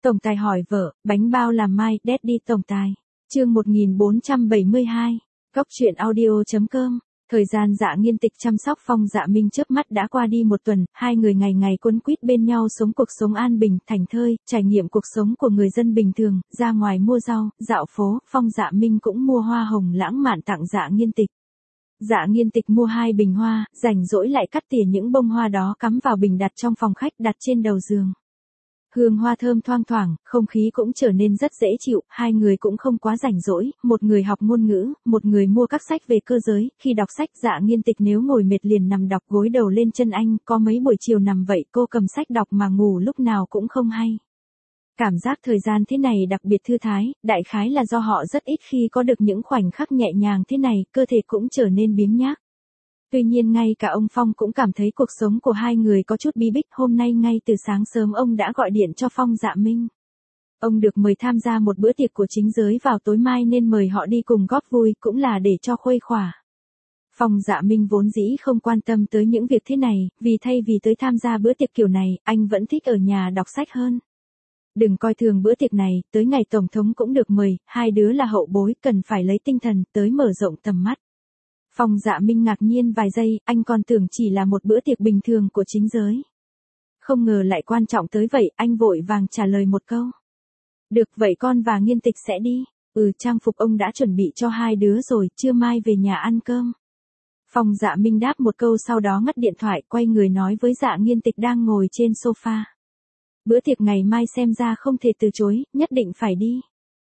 Tổng tài hỏi vợ, bánh bao làm mai, Daddy tổng tài. Chương 1472. Góc truyện audio.com. Thời gian Dạ Nghiên Tịch chăm sóc Phong Dạ Minh chớp mắt đã qua đi một tuần, hai người ngày ngày quấn quýt bên nhau sống cuộc sống an bình, thảnh thơi, trải nghiệm cuộc sống của người dân bình thường, ra ngoài mua rau, dạo phố, Phong Dạ Minh cũng mua hoa hồng lãng mạn tặng Dạ Nghiên Tịch. Dạ Nghiên Tịch mua 2 bình hoa, rảnh rỗi lại cắt tỉa những bông hoa đó cắm vào bình đặt trong phòng khách đặt trên đầu giường. Hương hoa thơm thoang thoảng, không khí cũng trở nên rất dễ chịu, hai người cũng không quá rảnh rỗi, một người học ngôn ngữ, một người mua các sách về cơ giới, khi đọc sách Dạ Nghiên Tịch nếu ngồi mệt liền nằm đọc gối đầu lên chân anh, có mấy buổi chiều nằm vậy cô cầm sách đọc mà ngủ lúc nào cũng không hay. Cảm giác thời gian thế này đặc biệt thư thái, đại khái là do họ rất ít khi có được những khoảnh khắc nhẹ nhàng thế này, cơ thể cũng trở nên biếng nhác. Tuy nhiên ngay cả ông Phong cũng cảm thấy cuộc sống của hai người có chút bi bích, hôm nay ngay từ sáng sớm ông đã gọi điện cho Phong Dạ Minh. Ông được mời tham gia một bữa tiệc của chính giới vào tối mai nên mời họ đi cùng góp vui, cũng là để cho khuây khỏa. Phong Dạ Minh vốn dĩ không quan tâm tới những việc thế này, vì thay vì tới tham gia bữa tiệc kiểu này, anh vẫn thích ở nhà đọc sách hơn. Đừng coi thường bữa tiệc này, tới ngày Tổng thống cũng được mời, hai đứa là hậu bối, cần phải lấy tinh thần, tới mở rộng tầm mắt. Phong Dạ Minh ngạc nhiên vài giây, anh còn tưởng chỉ là một bữa tiệc bình thường của chính giới. Không ngờ lại quan trọng tới vậy, anh vội vàng trả lời một câu. Được vậy con và Nghiên Tịch sẽ đi. Trang phục ông đã chuẩn bị cho hai đứa rồi, trưa mai về nhà ăn cơm. Phong Dạ Minh đáp một câu sau đó ngắt điện thoại, quay người nói với Dạ Nghiên Tịch đang ngồi trên sofa. Bữa tiệc ngày mai xem ra không thể từ chối, nhất định phải đi.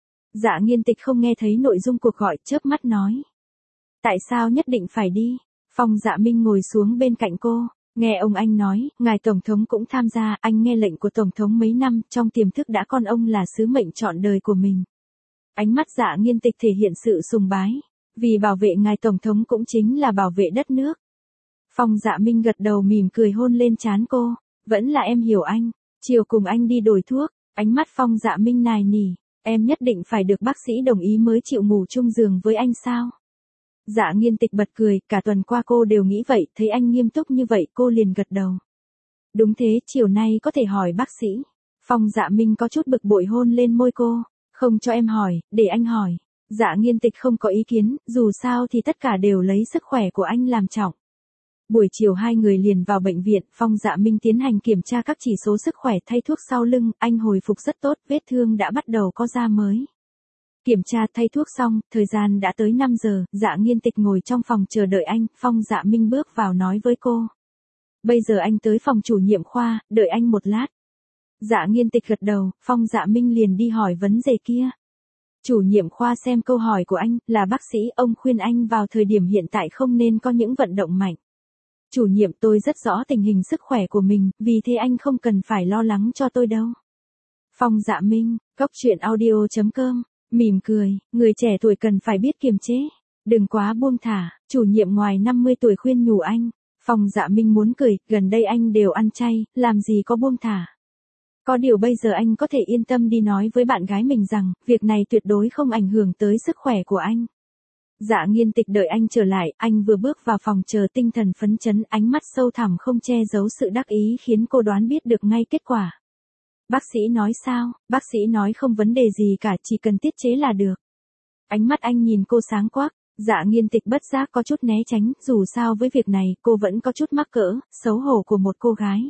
Dạ Nghiên Tịch không nghe thấy nội dung cuộc gọi, chớp mắt nói. Tại sao nhất định phải đi? Phong Dạ Minh ngồi xuống bên cạnh cô, nghe ông anh nói, ngài Tổng thống cũng tham gia, anh nghe lệnh của Tổng thống mấy năm, trong tiềm thức đã coi ông là sứ mệnh trọn đời của mình. Ánh mắt Dạ Nghiên Tịch thể hiện sự sùng bái, vì bảo vệ ngài Tổng thống cũng chính là bảo vệ đất nước. Phong Dạ Minh gật đầu mỉm cười hôn lên trán cô, vẫn là em hiểu anh, chiều cùng anh đi đổi thuốc, ánh mắt Phong Dạ Minh nài nỉ, em nhất định phải được bác sĩ đồng ý mới chịu ngủ chung giường với anh sao? Dạ Nghiên Tịch bật cười, cả tuần qua cô đều nghĩ vậy, thấy anh nghiêm túc như vậy cô liền gật đầu. Đúng thế, chiều nay có thể hỏi bác sĩ. Phong Dạ Minh có chút bực bội hôn lên môi cô, không cho em hỏi, để anh hỏi. Dạ Nghiên Tịch không có ý kiến, dù sao thì tất cả đều lấy sức khỏe của anh làm trọng. Buổi chiều hai người liền vào bệnh viện, Phong Dạ Minh tiến hành kiểm tra các chỉ số sức khỏe, thay thuốc sau lưng, anh hồi phục rất tốt, vết thương đã bắt đầu có da mới. Kiểm tra thay thuốc xong, thời gian đã tới 5 giờ, Dạ Nghiên Tịch ngồi trong phòng chờ đợi anh, Phong Dạ Minh bước vào nói với cô. Bây giờ anh tới phòng chủ nhiệm khoa, đợi anh một lát. Dạ Nghiên Tịch gật đầu, Phong Dạ Minh liền đi hỏi vấn đề kia. Chủ nhiệm khoa xem câu hỏi của anh, là bác sĩ, ông khuyên anh vào thời điểm hiện tại không nên có những vận động mạnh. Chủ nhiệm tôi rất rõ tình hình sức khỏe của mình, vì thế anh không cần phải lo lắng cho tôi đâu. Phong Dạ Minh, góc truyện audio.com. Mỉm cười, người trẻ tuổi cần phải biết kiềm chế, đừng quá buông thả, chủ nhiệm ngoài 50 tuổi khuyên nhủ anh. Phong Dạ Minh muốn cười, gần đây anh đều ăn chay, làm gì có buông thả. Có điều bây giờ anh có thể yên tâm đi nói với bạn gái mình rằng, việc này tuyệt đối không ảnh hưởng tới sức khỏe của anh. Dạ Nghiên Tịch đợi anh trở lại, anh vừa bước vào phòng chờ tinh thần phấn chấn, ánh mắt sâu thẳm không che giấu sự đắc ý khiến cô đoán biết được ngay kết quả. Bác sĩ nói sao? Bác sĩ nói không vấn đề gì cả, chỉ cần tiết chế là được. Ánh mắt anh nhìn cô sáng quắc, Dạ Nghiên Tịch bất giác có chút né tránh, dù sao với việc này cô vẫn có chút mắc cỡ, xấu hổ của một cô gái.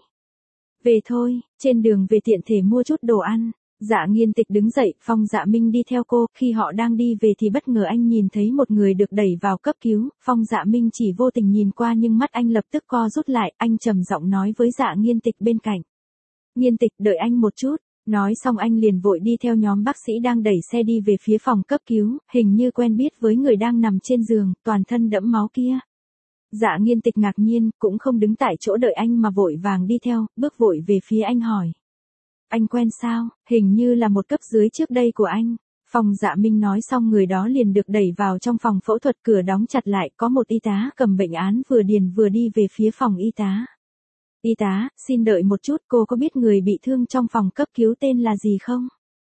Về thôi, trên đường về tiện thể mua chút đồ ăn. Dạ Nghiên Tịch đứng dậy, Phong Dạ Minh đi theo cô, khi họ đang đi về thì bất ngờ anh nhìn thấy một người được đẩy vào cấp cứu, Phong Dạ Minh chỉ vô tình nhìn qua nhưng mắt anh lập tức co rút lại, anh trầm giọng nói với Dạ Nghiên Tịch bên cạnh. Nghiên Tịch, đợi anh một chút. Nói xong anh liền vội đi theo nhóm bác sĩ đang đẩy xe đi về phía phòng cấp cứu, hình như quen biết với người đang nằm trên giường, toàn thân đẫm máu kia. Dạ Nghiên Tịch ngạc nhiên, cũng không đứng tại chỗ đợi anh mà vội vàng đi theo, bước vội về phía anh hỏi. Anh quen sao? Hình như là một cấp dưới trước đây của anh. Phong Dạ Minh nói xong người đó liền được đẩy vào trong phòng phẫu thuật, cửa đóng chặt lại, có một y tá cầm bệnh án vừa điền vừa đi về phía phòng y tá. Y tá, xin đợi một chút, cô có biết người bị thương trong phòng cấp cứu tên là gì không?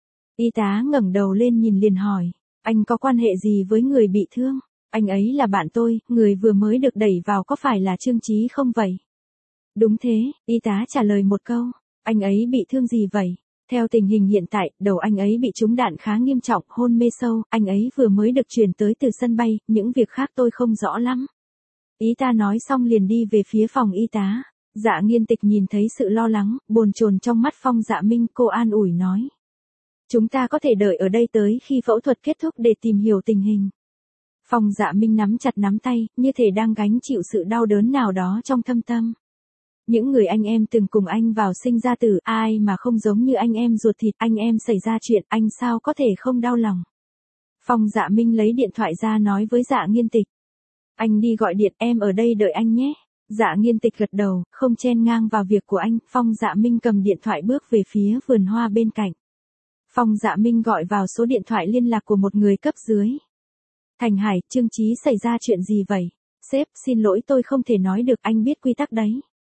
Y tá ngẩng đầu lên nhìn liền hỏi, anh có quan hệ gì với người bị thương? Anh ấy là bạn tôi, người vừa mới được đẩy vào có phải là Trương Chí không vậy? Đúng thế, y tá trả lời một câu, anh ấy bị thương gì vậy? Theo tình hình hiện tại, đầu anh ấy bị trúng đạn khá nghiêm trọng, hôn mê sâu, anh ấy vừa mới được chuyển tới từ sân bay, những việc khác tôi không rõ lắm. Ý ta nói xong liền đi về phía phòng y tá. Dạ Nghiên Tịch nhìn thấy sự lo lắng, bồn chồn trong mắt Phong Dạ Minh, cô an ủi nói. Chúng ta có thể đợi ở đây tới khi phẫu thuật kết thúc để tìm hiểu tình hình. Phong Dạ Minh nắm chặt nắm tay, như thể đang gánh chịu sự đau đớn nào đó trong thâm tâm. Những người anh em từng cùng anh vào sinh ra tử, ai mà không giống như anh em ruột thịt, anh em xảy ra chuyện, anh sao có thể không đau lòng. Phong Dạ Minh lấy điện thoại ra nói với Dạ Nghiên Tịch. Anh đi gọi điện, em ở đây đợi anh nhé. Dạ Nghiên Tịch gật đầu, không chen ngang vào việc của anh. Phong Dạ Minh cầm điện thoại bước về phía vườn hoa bên cạnh. Phong Dạ Minh gọi vào số điện thoại liên lạc của một người cấp dưới. Thành Hải, Trương Chí xảy ra chuyện gì vậy? Sếp, xin lỗi tôi không thể nói được, anh biết quy tắc đấy.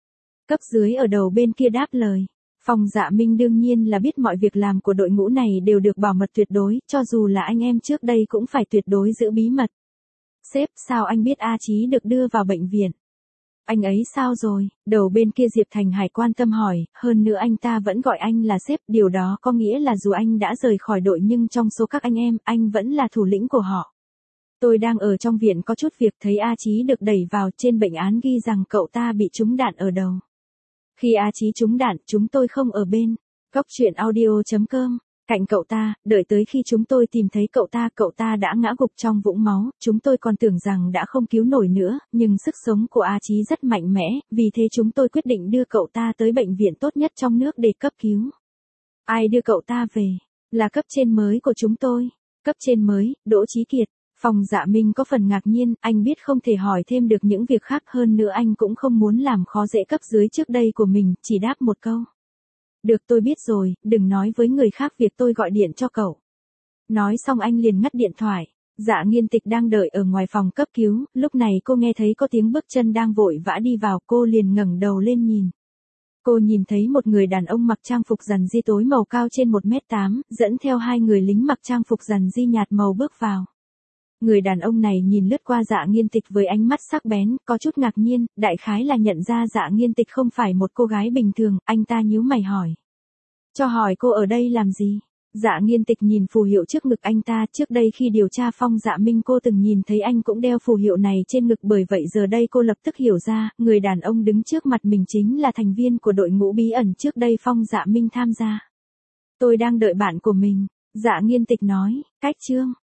Cấp dưới ở đầu bên kia đáp lời. Phong Dạ Minh đương nhiên là biết mọi việc làm của đội ngũ này đều được bảo mật tuyệt đối, cho dù là anh em trước đây cũng phải tuyệt đối giữ bí mật. Sếp, sao anh biết A Chí được đưa vào bệnh viện? Anh ấy sao rồi? Đầu bên kia Diệp Thành Hải quan tâm hỏi, hơn nữa anh ta vẫn gọi anh là sếp, điều đó có nghĩa là dù anh đã rời khỏi đội nhưng trong số các anh em, anh vẫn là thủ lĩnh của họ. Tôi đang ở trong viện có chút việc, thấy A Chí được đẩy vào, trên bệnh án ghi rằng cậu ta bị trúng đạn ở đầu. Khi A Chí trúng đạn, chúng tôi không ở bên. Góc truyện audio.com, cạnh cậu ta, đợi tới khi chúng tôi tìm thấy cậu ta đã ngã gục trong vũng máu, chúng tôi còn tưởng rằng đã không cứu nổi nữa, nhưng sức sống của A Chí rất mạnh mẽ, vì thế chúng tôi quyết định đưa cậu ta tới bệnh viện tốt nhất trong nước để cấp cứu. Ai đưa cậu ta về? Là cấp trên mới của chúng tôi. Cấp trên mới, Đỗ Chí Kiệt. Phong Dạ Minh có phần ngạc nhiên, anh biết không thể hỏi thêm được những việc khác, hơn nữa anh cũng không muốn làm khó dễ cấp dưới trước đây của mình, chỉ đáp một câu. Được, tôi biết rồi, đừng nói với người khác việc tôi gọi điện cho cậu. Nói xong anh liền ngắt điện thoại. Dạ Nghiên Tịch đang đợi ở ngoài phòng cấp cứu, lúc này cô nghe thấy có tiếng bước chân đang vội vã đi vào, cô liền ngẩng đầu lên nhìn. Cô nhìn thấy một người đàn ông mặc trang phục rằn ri tối màu cao trên 1m8, dẫn theo hai người lính mặc trang phục rằn ri nhạt màu bước vào. Người đàn ông này nhìn lướt qua Dạ Nghiên Tịch với ánh mắt sắc bén, có chút ngạc nhiên, đại khái là nhận ra Dạ Nghiên Tịch không phải một cô gái bình thường, anh ta nhíu mày hỏi. Cho hỏi cô ở đây làm gì? Dạ Nghiên Tịch nhìn phù hiệu trước ngực anh ta, trước đây khi điều tra Phong Dạ Minh cô từng nhìn thấy anh cũng đeo phù hiệu này trên ngực, bởi vậy giờ đây cô lập tức hiểu ra, người đàn ông đứng trước mặt mình chính là thành viên của đội ngũ bí ẩn trước đây Phong Dạ Minh tham gia. Tôi đang đợi bạn của mình, Dạ Nghiên Tịch nói, cách chương.